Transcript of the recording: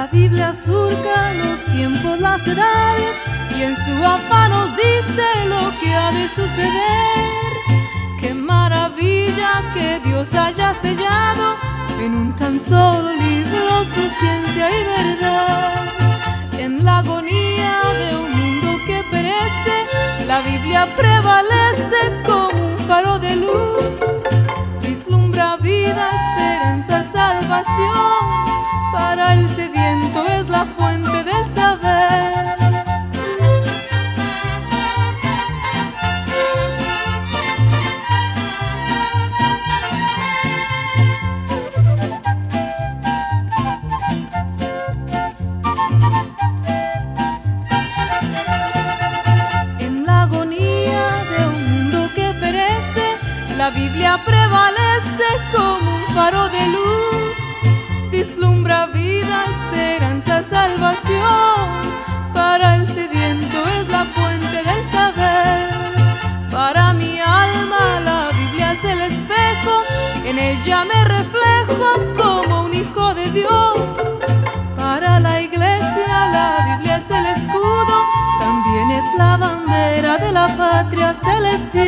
La Biblia surca los tiempos, las edades, y en su afán nos dice lo que ha de suceder. ¡Qué maravilla que Dios haya sellado en un tan solo libro su ciencia y verdad! En la agonía de un mundo que perece, la Biblia prevalece como un faro de luz. Vislumbra vida, esperanza, salvación. Para el sediento es la fuente del saber. En la agonía de un mundo que perece, la Biblia prevalece como un faro de luz. Vislumbra vida, esperanza, salvación. Para el sediento es la fuente del saber. Para mi alma la Biblia es el espejo, en ella me reflejo como un hijo de Dios. Para la iglesia la Biblia es el escudo, también es la bandera de la patria celestial.